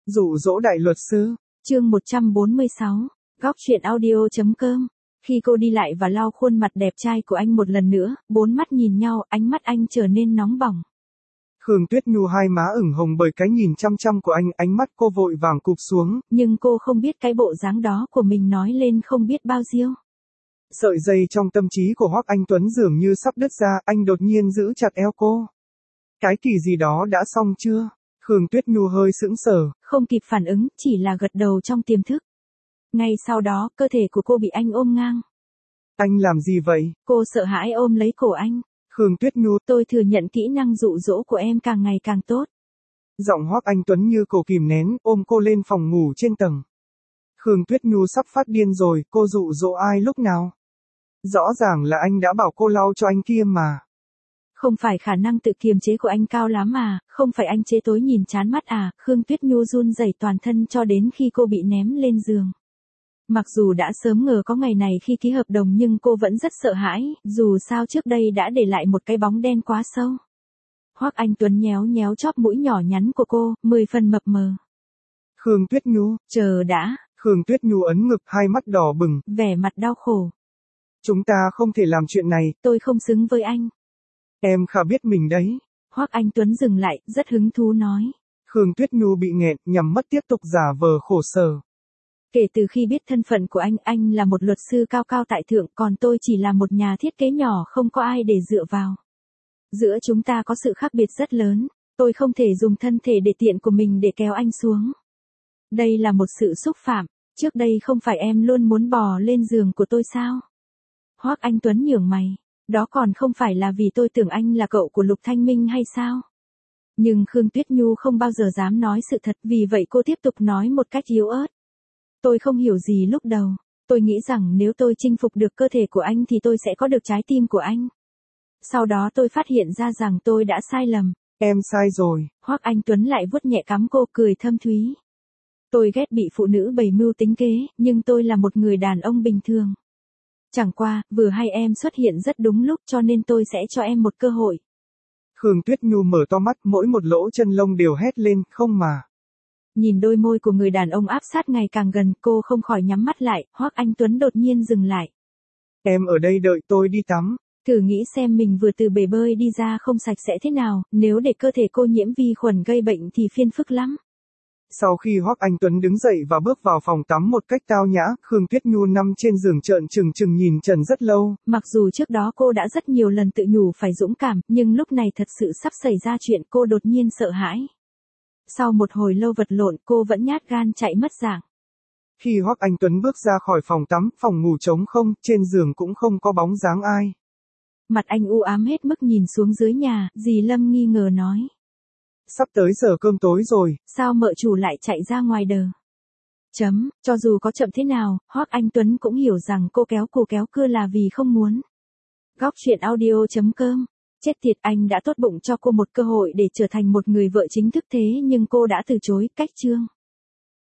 Dụ dỗ đại luật sư. Chương 146, góc truyện audio.com. Khi cô đi lại và lau khuôn mặt đẹp trai của anh một lần nữa, bốn mắt nhìn nhau, ánh mắt anh trở nên nóng bỏng. Khương Tuyết Nhu hai má ửng hồng bởi cái nhìn chăm chăm của anh, ánh mắt cô vội vàng cụp xuống. Nhưng cô không biết cái bộ dáng đó của mình nói lên không biết bao nhiêu. Sợi dây trong tâm trí của Hoắc Anh Tuấn dường như sắp đứt ra, anh đột nhiên giữ chặt eo cô. Cái kỳ gì đó đã xong chưa? Khương Tuyết Nhu hơi sững sờ. Không kịp phản ứng, chỉ là gật đầu trong tiềm thức. Ngay sau đó, cơ thể của cô bị anh ôm ngang. Anh làm gì vậy? Cô sợ hãi ôm lấy cổ anh. Khương Tuyết Nhu, tôi thừa nhận kỹ năng dụ dỗ của em càng ngày càng tốt. Giọng Hoắc Anh Tuấn như cổ kìm nén, ôm cô lên phòng ngủ trên tầng. Khương Tuyết Nhu sắp phát điên rồi, cô dụ dỗ ai lúc nào? Rõ ràng là anh đã bảo cô lau cho anh kia mà. Không phải khả năng tự kiềm chế của anh cao lắm à, không phải anh chế tối nhìn chán mắt à, Khương Tuyết Nhu run rẩy toàn thân cho đến khi cô bị ném lên giường. Mặc dù đã sớm ngờ có ngày này khi ký hợp đồng nhưng cô vẫn rất sợ hãi, dù sao trước đây đã để lại một cái bóng đen quá sâu. Hoắc Anh Tuấn nhéo nhéo chóp mũi nhỏ nhắn của cô, 10 phần mập mờ. Khương Tuyết Nhu, chờ đã. Khương Tuyết Nhu ấn ngực, hai mắt đỏ bừng, vẻ mặt đau khổ. Chúng ta không thể làm chuyện này. Tôi không xứng với anh. Em khá biết mình đấy. Hoắc Anh Tuấn dừng lại, rất hứng thú nói. Khương Tuyết Nhu bị nghẹn, nhắm mắt tiếp tục giả vờ khổ sở. Kể từ khi biết thân phận của anh là một luật sư cao cao tại thượng, còn tôi chỉ là một nhà thiết kế nhỏ không có ai để dựa vào. Giữa chúng ta có sự khác biệt rất lớn, tôi không thể dùng thân thể để tiện của mình để kéo anh xuống. Đây là một sự xúc phạm, trước đây không phải em luôn muốn bò lên giường của tôi sao? Hoắc Anh Tuấn nhướng mày, đó còn không phải là vì tôi tưởng anh là cậu của Lục Thanh Minh hay sao? Nhưng Khương Tuyết Nhu không bao giờ dám nói sự thật, vì vậy cô tiếp tục nói một cách yếu ớt. Tôi không hiểu gì lúc đầu, tôi nghĩ rằng nếu tôi chinh phục được cơ thể của anh thì tôi sẽ có được trái tim của anh. Sau đó tôi phát hiện ra rằng tôi đã sai lầm. Em sai rồi. Hoắc Anh Tuấn lại vuốt nhẹ cằm cô, cười thâm thúy. Tôi ghét bị phụ nữ bày mưu tính kế, nhưng tôi là một người đàn ông bình thường. Chẳng qua, vừa hay em xuất hiện rất đúng lúc cho nên tôi sẽ cho em một cơ hội. Khương Tuyết Nhu mở to mắt, mỗi một lỗ chân lông đều hét lên, không mà. Nhìn đôi môi của người đàn ông áp sát ngày càng gần, cô không khỏi nhắm mắt lại, Hoắc Anh Tuấn đột nhiên dừng lại. Em ở đây đợi tôi đi tắm. Thử nghĩ xem mình vừa từ bể bơi đi ra không sạch sẽ thế nào, nếu để cơ thể cô nhiễm vi khuẩn gây bệnh thì phiền phức lắm. Sau khi Hoắc Anh Tuấn đứng dậy và bước vào phòng tắm một cách tao nhã, Khương Tuyết Nhu nằm trên giường trợn trừng nhìn trần rất lâu. Mặc dù trước đó cô đã rất nhiều lần tự nhủ phải dũng cảm, nhưng lúc này thật sự sắp xảy ra chuyện, cô đột nhiên sợ hãi. Sau một hồi lâu vật lộn, cô vẫn nhát gan chạy mất dạng. Khi Hoắc Anh Tuấn bước ra khỏi phòng tắm, phòng ngủ trống không, trên giường cũng không có bóng dáng ai. Mặt anh u ám hết mức nhìn xuống dưới nhà, dì Lâm nghi ngờ nói. Sắp tới giờ cơm tối rồi. Sao mợ chủ lại chạy ra ngoài đờ? Cho dù có chậm thế nào, Hoắc Anh Tuấn cũng hiểu rằng cô kéo cù kéo cưa là vì không muốn. Góc truyện audio.com. Chết tiệt, anh đã tốt bụng cho cô một cơ hội để trở thành một người vợ chính thức thế nhưng cô đã từ chối. Cách chương.